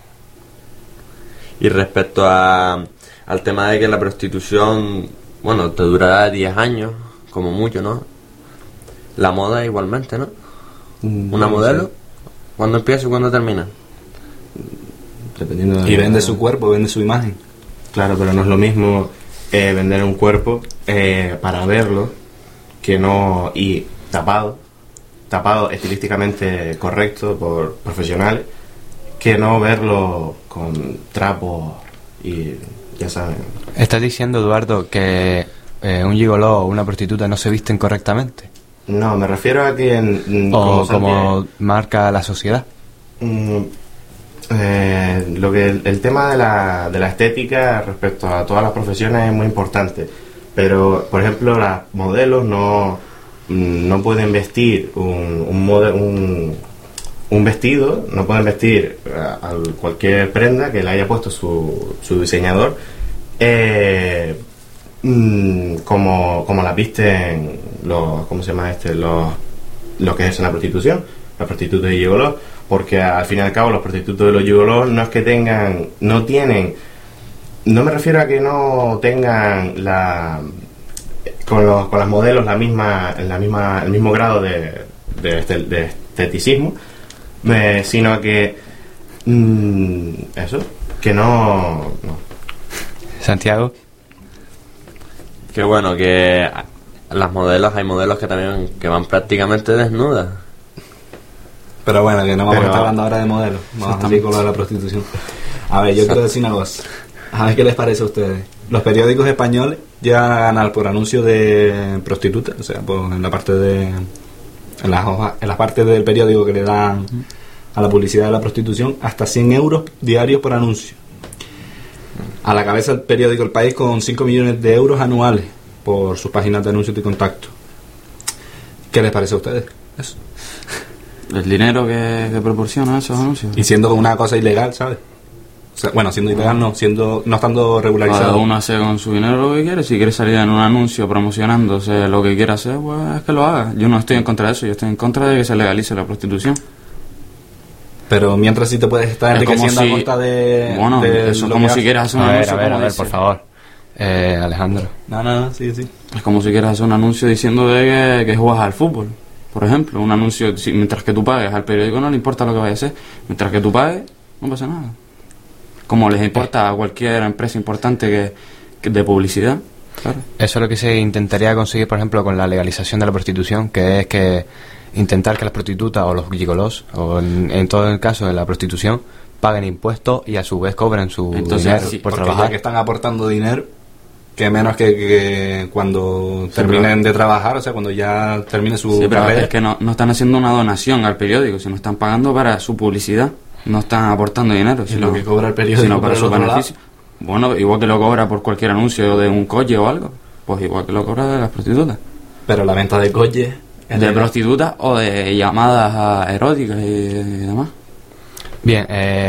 Y respecto al tema de que la prostitución, bueno, te durará 10 años, como mucho, ¿no? La moda igualmente, ¿no? Una modelo, ¿cuándo empieza y cuándo termina? Dependiendo de y vende su cuerpo, vende su imagen. Claro, pero no es lo mismo vender un cuerpo para verlo, que no... y tapado estilísticamente correcto por profesionales, que no verlo con trapos y ya saben. ¿Estás diciendo, Eduardo, que un gigoló o una prostituta no se visten correctamente? No, me refiero a que como marca la sociedad. El tema de la estética respecto a todas las profesiones es muy importante, pero por ejemplo las modelos no pueden vestir un vestido, no pueden vestir a cualquier prenda que le haya puesto su diseñador como las visten los que ejercen la prostitución, los prostitutos y gigolos, porque al fin y al cabo los prostitutos y los gigolos no es que no me refiero a que no tengan con las modelos el mismo grado de esteticismo, sino que que no. Santiago. Que bueno, que hay modelos que también que van prácticamente desnudas. Pero bueno, que no vamos a estar hablando ahora de modelos, vamos a seguir con lo de la prostitución. A ver, yo quiero decir una cosa, a ver qué les parece a ustedes. Los periódicos españoles llegan a ganar por anuncios de prostitutas, o sea, pues en las partes del periódico que le dan a la publicidad de la prostitución, hasta 100 euros diarios por anuncio. A la cabeza el periódico El País con 5 millones de euros anuales por sus páginas de anuncios y contacto. ¿Qué les parece a ustedes eso? El dinero que proporciona esos anuncios. Y siendo una cosa ilegal, ¿sabes? O sea, bueno, siendo ilegal no estando regularizado. Cada uno hace con su dinero lo que quiere. Si quiere salir en un anuncio promocionándose lo que quiera hacer, pues es que lo haga. Yo no estoy en contra de eso, yo estoy en contra de que se legalice la prostitución. Pero mientras sí te puedes estar enriqueciendo a costa de... Bueno, de eso es como si quieras hacer un anuncio. A ver, por favor. Alejandro. No, sí. Es como si quieras hacer un anuncio diciendo de que juegas al fútbol. Por ejemplo, un anuncio, mientras que tú pagues, al periódico no le importa lo que vaya a hacer. Mientras que tú pagues, no pasa nada. Como les importa a cualquier empresa importante que de publicidad. Claro. Eso es lo que se intentaría conseguir, por ejemplo, con la legalización de la prostitución, que es que intentar que las prostitutas o los gigolos, o en todo el caso de la prostitución, paguen impuestos y a su vez cobren su dinero por trabajar. Ya que están aportando dinero, que menos que cuando terminen de trabajar, o sea, cuando ya termine su carrera. Es que no están haciendo una donación al periódico, sino están pagando para su publicidad, no están aportando dinero. Sino lo que cobra el periódico, sino para su beneficio. Bueno, igual que lo cobra por cualquier anuncio de un coche o algo, pues igual que lo cobra de las prostitutas. Pero la venta de coches... De prostitutas o de llamadas eróticas y demás. Bien,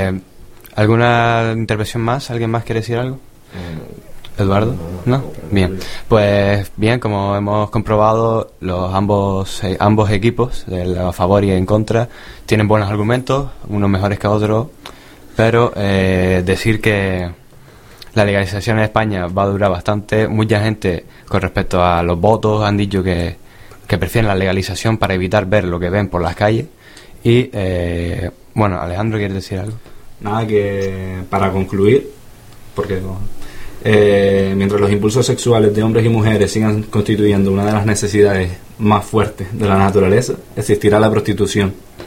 ¿alguna intervención más? ¿Alguien más quiere decir algo? ¿Eduardo? ¿No? Bien. Pues bien, como hemos comprobado, ambos equipos, a favor y en contra, tienen buenos argumentos, unos mejores que otros, pero decir que la legalización en España va a durar bastante. Mucha gente, con respecto a los votos, han dicho que prefieren la legalización para evitar ver lo que ven por las calles. Y, bueno, Alejandro, ¿quieres decir algo? Nada, que para concluir, porque mientras los impulsos sexuales de hombres y mujeres sigan constituyendo una de las necesidades más fuertes de la naturaleza, existirá la prostitución.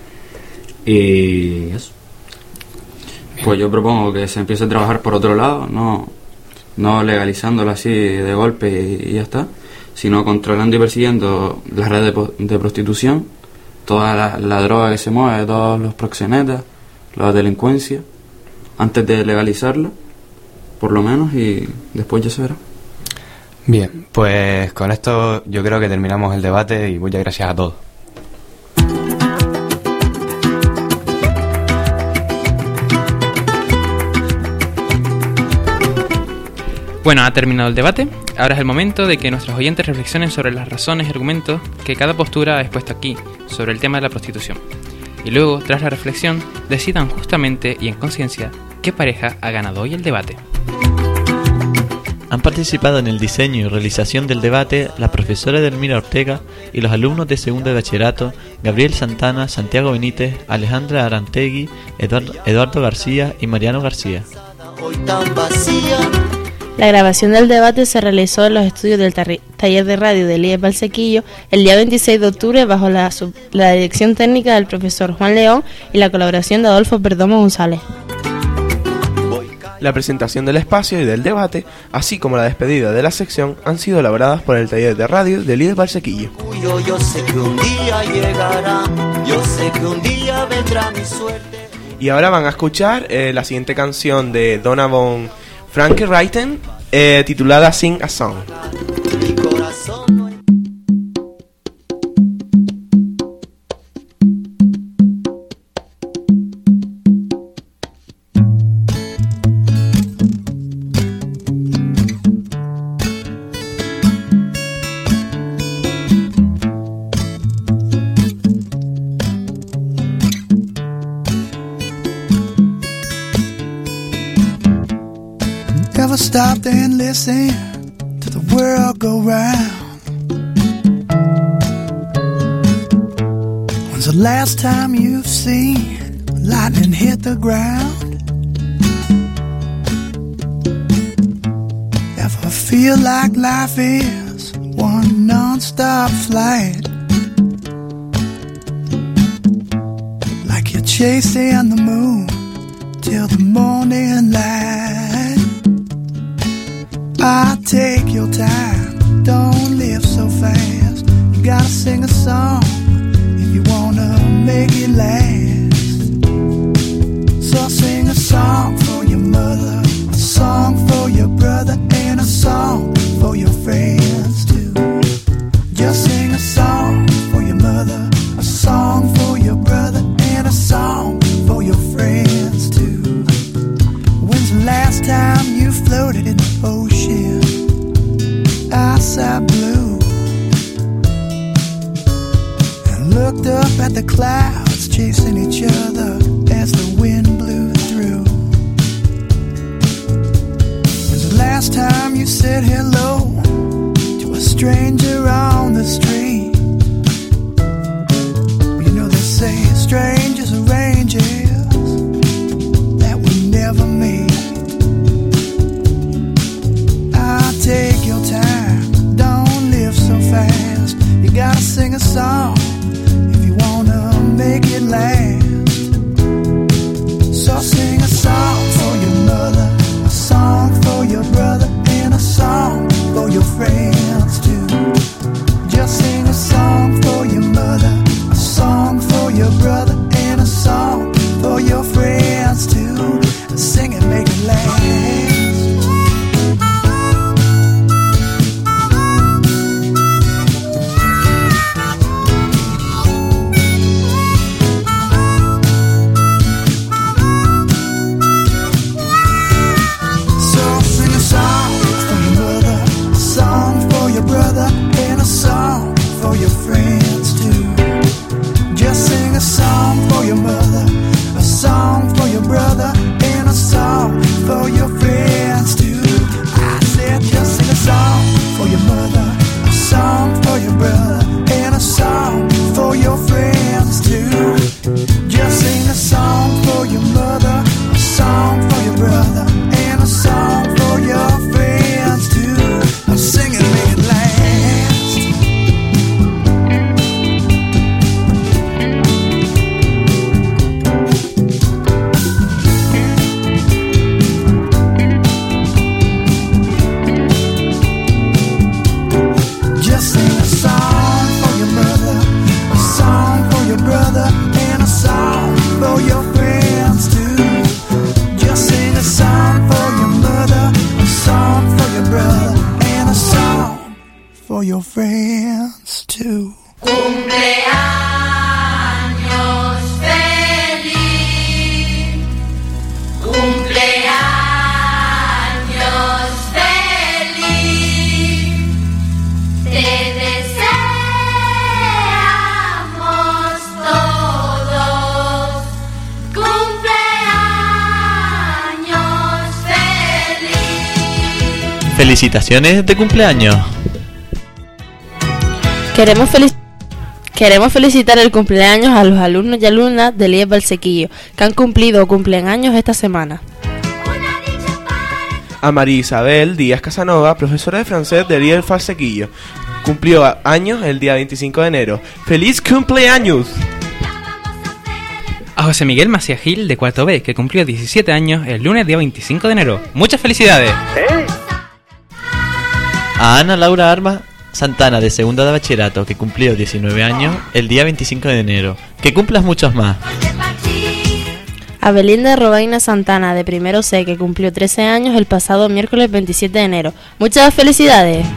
Y eso. Pues yo propongo que se empiece a trabajar por otro lado, no legalizándolo así de golpe y ya está, sino controlando y persiguiendo las redes de prostitución, toda la droga que se mueve, todos los proxenetas, la delincuencia, antes de legalizarla, por lo menos, y después ya se verá. Bien, pues con esto yo creo que terminamos el debate y muchas gracias a todos. Bueno, ha terminado el debate. Ahora es el momento de que nuestros oyentes reflexionen sobre las razones y argumentos que cada postura ha expuesto aquí sobre el tema de la prostitución. Y luego, tras la reflexión, decidan justamente y en conciencia qué pareja ha ganado hoy el debate. Han participado en el diseño y realización del debate la profesora Edelmira Ortega y los alumnos de segundo de bachillerato Gabriel Santana, Santiago Benítez, Alejandra Arantegui, Eduardo García y Mariano García. La grabación del debate se realizó en los estudios del taller de radio del IES Valsequillo el día 26 de octubre bajo la dirección técnica del profesor Juan León y la colaboración de Adolfo Perdomo González. La presentación del espacio y del debate, así como la despedida de la sección, han sido elaboradas por el taller de radio del IES Valsequillo. Yo sé que un día llegará, yo sé que un día vendrá mi suerte. Y ahora van a escuchar la siguiente canción de Donna von Frankenreiten, titulada Sing a Song. Never stopped and listened to the world go round. When's the last time you've seen lightning hit the ground? Ever feel like life is one non-stop flight? Like you're chasing the moon till the morning light. I take your time, don't live so fast. You gotta sing a song if you wanna make it last. So sing a song for your mother, a song for your brother, and a song for your friends too. Just sing a song for your mother, a song for your brother, and a song for your friends too. When's the last time you floated in the ocean, outside blue, and looked up at the clouds chasing each other as the wind blew through? When's the last time you said hello to a stranger on the street? You know they say strangers are angels that we never meet. Take your time, don't live so fast. You gotta sing a song if you wanna make it last. So sing a song for your mother, a song for your brother, and a song for your friends too. dance to. Cumpleaños feliz, cumpleaños feliz, te deseamos todos, cumpleaños feliz. Felicitaciones de cumpleaños. Queremos felicitar el cumpleaños a los alumnos y alumnas del IES Valsequillo que han cumplido o cumplen años esta semana. A María Isabel Díaz Casanova, profesora de francés del IES Valsequillo, cumplió años el día 25 de enero. ¡Feliz cumpleaños! A José Miguel Macías Gil, de cuarto B, que cumplió 17 años el lunes día 25 de enero. ¡Muchas felicidades! A Ana Laura Arma Santana, de segunda de bachillerato, que cumplió 19 años el día 25 de enero. ¡Que cumplas muchos más! A Belinda Robaina Santana, de primero C, que cumplió 13 años el pasado miércoles 27 de enero. ¡Muchas felicidades!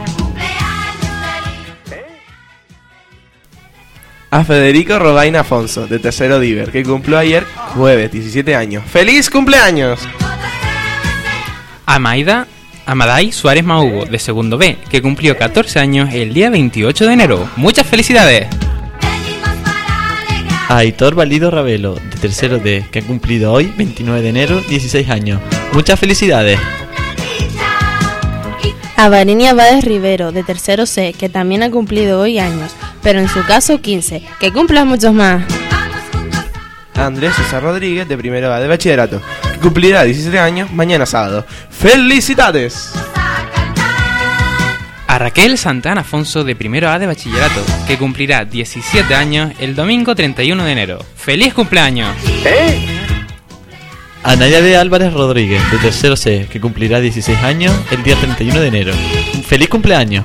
A Federico Robaina Afonso, de tercero Diver, que cumplió ayer jueves 17 años. ¡Feliz cumpleaños! A Maday Suárez Mahugo, de segundo B, que cumplió 14 años el día 28 de enero. ¡Muchas felicidades! A Aitor Valido Ravelo, de tercero D, que ha cumplido hoy, 29 de enero, 16 años. ¡Muchas felicidades! A Varinia Báez Rivero, de tercero C, que también ha cumplido hoy años, pero en su caso 15. ¡Que cumplas muchos más! A Andrés César Rodríguez, de primero A de bachillerato, que cumplirá 17 años mañana sábado. ¡Felicidades! A Raquel Santana Afonso, de primero A de bachillerato, que cumplirá 17 años el domingo 31 de enero. ¡Feliz cumpleaños! A Nayade Álvarez Rodríguez, de tercero C, que cumplirá 16 años el día 31 de enero. ¡Feliz cumpleaños!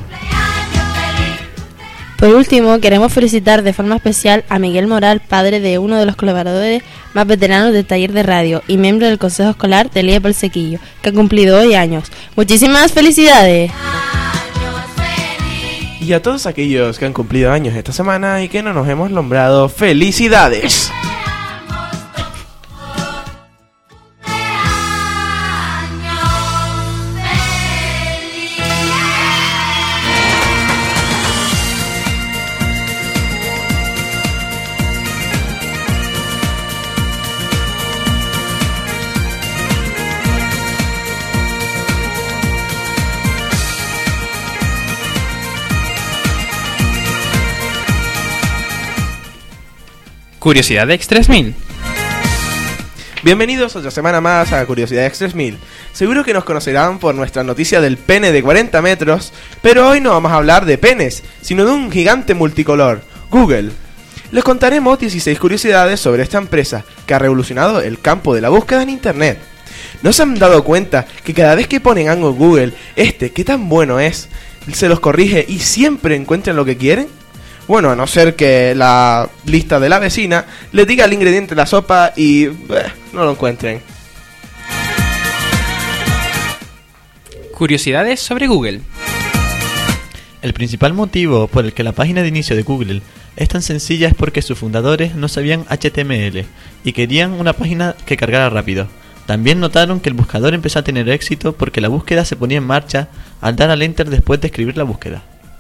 Por último, queremos felicitar de forma especial a Miguel Moral, padre de uno de los colaboradores más veteranos del taller de radio y miembro del Consejo Escolar del IES Valsequillo, que ha cumplido hoy años. ¡Muchísimas felicidades! Y a todos aquellos que han cumplido años esta semana y que no nos hemos nombrado, ¡felicidades! Curiosidades 3000. Bienvenidos otra semana más a Curiosidades 3000. Seguro que nos conocerán por nuestra noticia del pene de 40 metros, pero hoy no vamos a hablar de penes, sino de un gigante multicolor, Google. Les contaremos 16 curiosidades sobre esta empresa que ha revolucionado el campo de la búsqueda en internet. ¿No se han dado cuenta que cada vez que ponen algo en Google, qué tan bueno es, se los corrige y siempre encuentran lo que quieren? Bueno, a no ser que la lista de la vecina les diga el ingrediente de la sopa y no lo encuentren. Curiosidades sobre Google. El principal motivo por el que la página de inicio de Google es tan sencilla es porque sus fundadores no sabían HTML y querían una página que cargara rápido. También notaron que el buscador empezó a tener éxito porque la búsqueda se ponía en marcha al dar al enter después de escribir la búsqueda.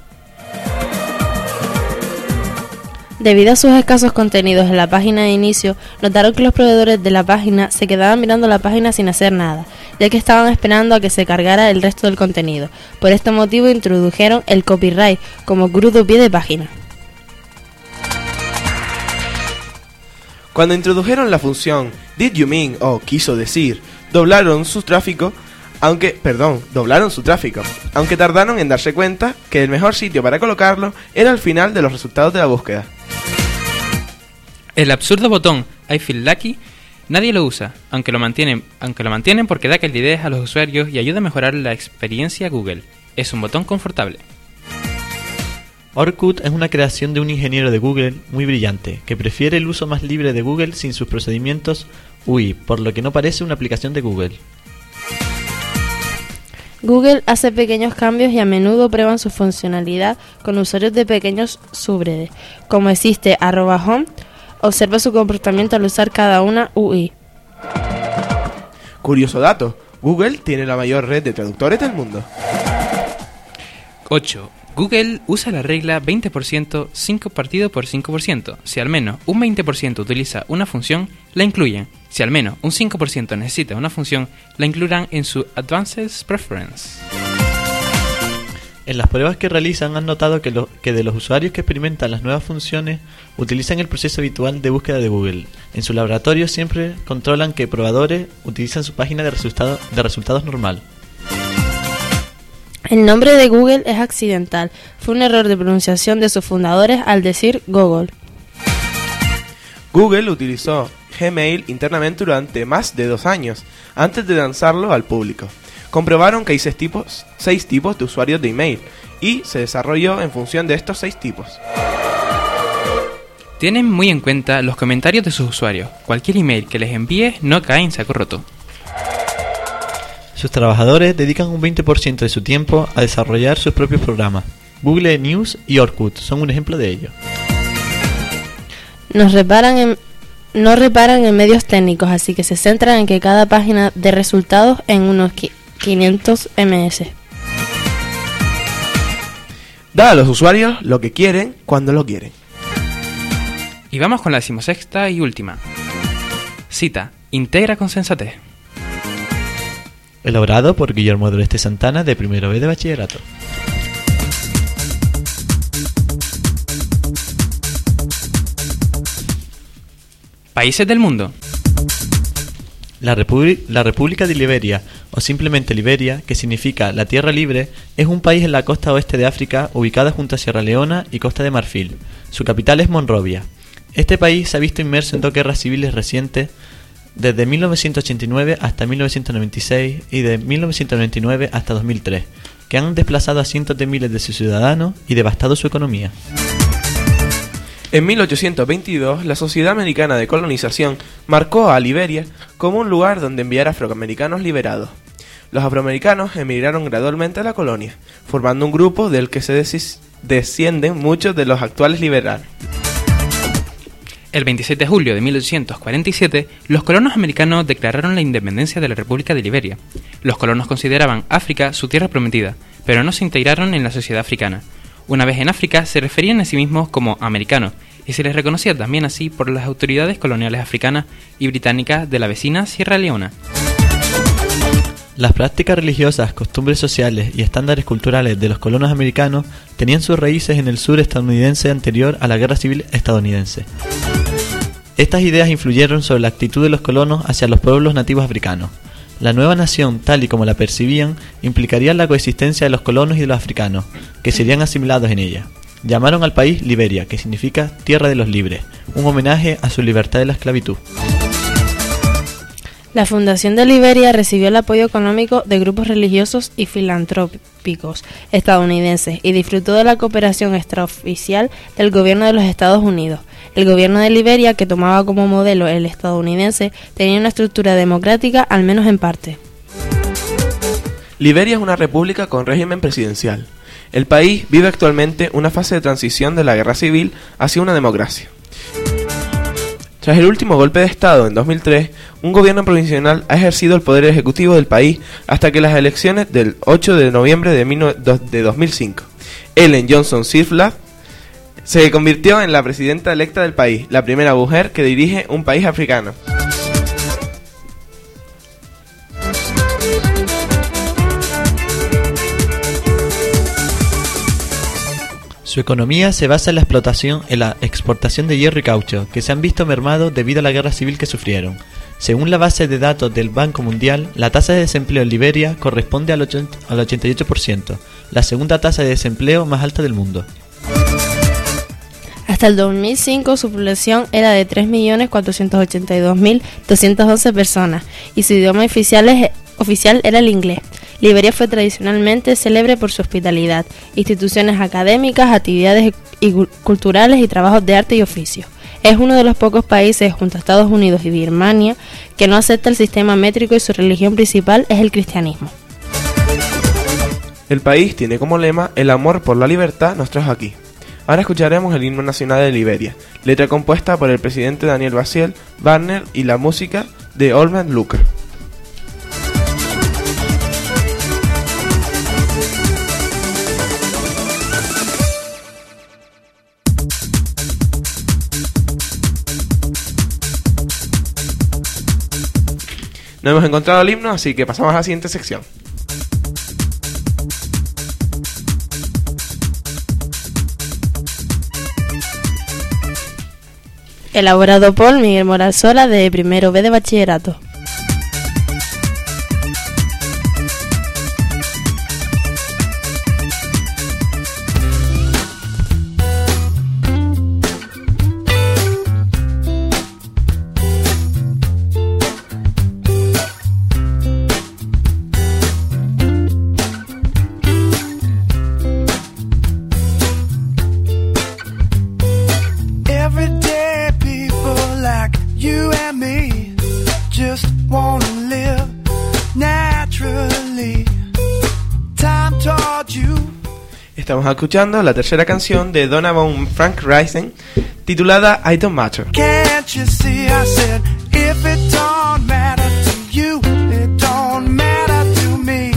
Debido a sus escasos contenidos en la página de inicio, notaron que los proveedores de la página se quedaban mirando la página sin hacer nada, ya que estaban esperando a que se cargara el resto del contenido. Por este motivo introdujeron el copyright como crudo pie de página. Cuando introdujeron la función Did you mean o quiso decir, doblaron su tráfico, aunque tardaron en darse cuenta que el mejor sitio para colocarlo era al final de los resultados de la búsqueda. El absurdo botón I feel lucky nadie lo usa, aunque lo mantienen porque da calidez a los usuarios y ayuda a mejorar la experiencia Google. Es un botón confortable. Orkut es una creación de un ingeniero de Google muy brillante, que prefiere el uso más libre de Google sin sus procedimientos UI, por lo que no parece una aplicación de Google. Google hace pequeños cambios y a menudo prueban su funcionalidad con usuarios de pequeños subredes. Como existe @home, observa su comportamiento al usar cada una UI. Curioso dato, Google tiene la mayor red de traductores del mundo. 8. Google usa la regla 20% 5 partido por 5%. Si al menos un 20% utiliza una función, la incluyen. Si al menos un 5% necesita una función, la incluirán en su Advanced Preference. En las pruebas que realizan han notado que de los usuarios que experimentan las nuevas funciones utilizan el proceso habitual de búsqueda de Google. En su laboratorio siempre controlan que probadores utilizan su página de resultados normal. El nombre de Google es accidental. Fue un error de pronunciación de sus fundadores al decir Google. Google utilizó Gmail internamente durante más de 2 años, antes de lanzarlo al público. Comprobaron que hay 6 tipos de usuarios de email, y se desarrolló en función de estos 6 tipos. Tienen muy en cuenta los comentarios de sus usuarios. Cualquier email que les envíe no cae en saco roto. Sus trabajadores dedican un 20% de su tiempo a desarrollar sus propios programas. Google News y Orkut son un ejemplo de ello. No reparan en medios técnicos, así que se centran en que cada página dé resultados en unos 500 ms. Da a los usuarios lo que quieren cuando lo quieren. Y vamos con la 16ª y última. Cita: integra con sensatez. Elaborado por Guillermo Doreste Santana, de primero B de bachillerato. Países del mundo. La República de Liberia, o simplemente Liberia, que significa la tierra libre, es un país en la costa oeste de África, ubicada junto a Sierra Leona y Costa de Marfil. Su capital es Monrovia. Este país se ha visto inmerso en 2 guerras civiles recientes, desde 1989 hasta 1996 y de 1999 hasta 2003, que han desplazado a cientos de miles de sus ciudadanos y devastado su economía. En 1822, la Sociedad Americana de Colonización marcó a Liberia como un lugar donde enviar afroamericanos liberados. Los afroamericanos emigraron gradualmente a la colonia, formando un grupo del que se descienden muchos de los actuales liberales. El 26 de julio de 1847, los colonos americanos declararon la independencia de la República de Liberia. Los colonos consideraban África su tierra prometida, pero no se integraron en la sociedad africana. Una vez en África, se referían a sí mismos como americanos, y se les reconocía también así por las autoridades coloniales africanas y británicas de la vecina Sierra Leona. Las prácticas religiosas, costumbres sociales y estándares culturales de los colonos americanos tenían sus raíces en el sur estadounidense anterior a la Guerra Civil estadounidense. Estas ideas influyeron sobre la actitud de los colonos hacia los pueblos nativos africanos. La nueva nación, tal y como la percibían, implicaría la coexistencia de los colonos y de los africanos, que serían asimilados en ella. Llamaron al país Liberia, que significa Tierra de los Libres, un homenaje a su libertad de la esclavitud. La fundación de Liberia recibió el apoyo económico de grupos religiosos y filantrópicos estadounidenses y disfrutó de la cooperación extraoficial del gobierno de los Estados Unidos. El gobierno de Liberia, que tomaba como modelo el estadounidense, tenía una estructura democrática, al menos en parte. Liberia es una república con régimen presidencial. El país vive actualmente una fase de transición de la guerra civil hacia una democracia. Tras el último golpe de Estado en 2003, un gobierno provisional ha ejercido el poder ejecutivo del país hasta que las elecciones del 8 de noviembre de 2005. Ellen Johnson Sirleaf se convirtió en la presidenta electa del país, la primera mujer que dirige un país africano. Su economía se basa en la exportación de hierro y caucho, que se han visto mermados debido a la guerra civil que sufrieron. Según la base de datos del Banco Mundial, la tasa de desempleo en Liberia corresponde al 88%, la segunda tasa de desempleo más alta del mundo. Hasta el 2005 su población era de 3.482.211 personas y su idioma oficial era el inglés. Liberia fue tradicionalmente célebre por su hospitalidad, instituciones académicas, actividades culturales y trabajos de arte y oficio. Es uno de los pocos países, junto a Estados Unidos y Birmania, que no acepta el sistema métrico y su religión principal es el cristianismo. El país tiene como lema "El amor por la libertad nos trajo aquí". Ahora escucharemos el himno nacional de Liberia, letra compuesta por el presidente Daniel Baciel Barner y la música de Olman Luker. No hemos encontrado el himno, así que pasamos a la siguiente sección. Elaborado por Miguel Moral Sola de primero B de bachillerato. Everyday people like you and me just wanna live naturally. Time taught you. Estamos escuchando la tercera canción de Donovan Frank Rising, titulada I Don't Matter. Can't you see? I said, if it don't matter to you, it don't matter to me.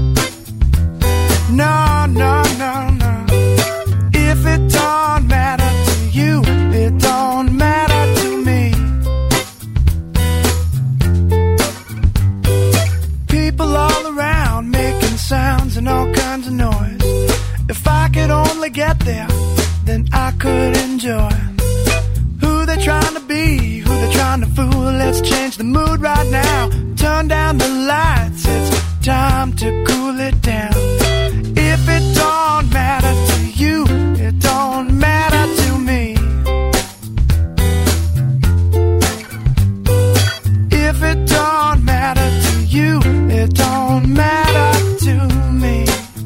No, no, no, no. If it don't matter to you, it don't matter to me. People all around making sounds and all kinds of noise. If I could only get there, then I could enjoy who they're trying to be, who they're trying to fool. Let's change the mood right now. Turn down the lights, it's time to cool it down. If it don't matter to you, it don't matter to me. If it don't matter to you, it don't matter to me.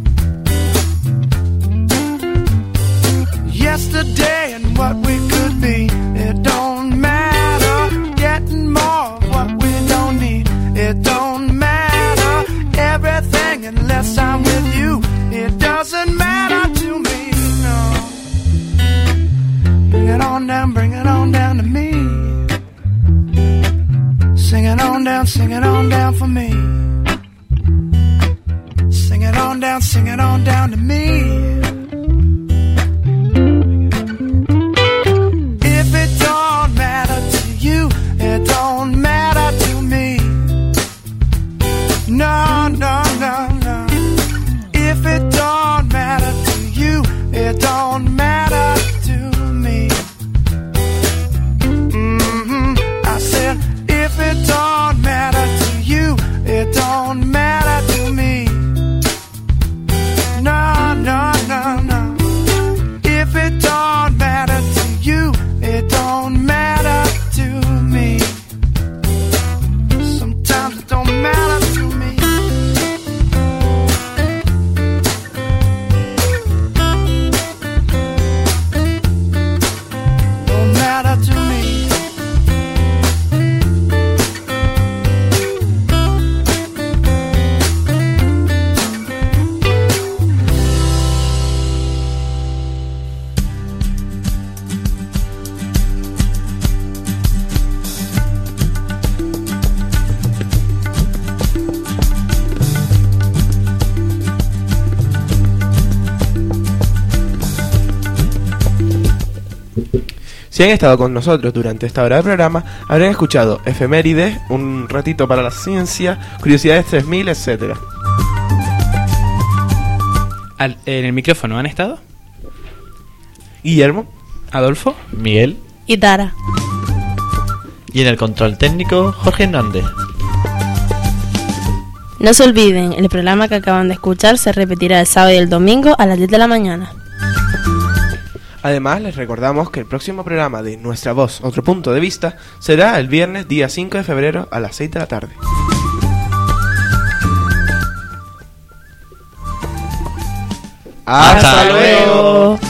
Yesterday and what we could be, it don't matter. Getting more of what we don't need, it don't matter. Everything unless I'm with you, it doesn't matter to me, no. Bring it on down to me. Sing it on down for me. Sing it on down to me. If it don't matter to you, it don't matter to me. No, no, no, no. If it don't matter to you, it don't matter to me. I said, if it don't matter to you, it don't matter to me. No, no, no, no. If it don't matter to you, it don't matter to me. Sometimes it don't matter to me. Don't matter to me. Si han estado con nosotros durante esta hora del programa, habrán escuchado efemérides, un ratito para la ciencia, curiosidades 3000, etc. En el micrófono han estado Guillermo, Adolfo, Miguel y Tara. Y en el control técnico, Jorge Hernández. No se olviden, el programa que acaban de escuchar se repetirá el sábado y el domingo a las 10 de la mañana. Además, les recordamos que el próximo programa de Nuestra Voz, Otro Punto de Vista, será el viernes día 5 de febrero a las 6 de la tarde. ¡Hasta luego!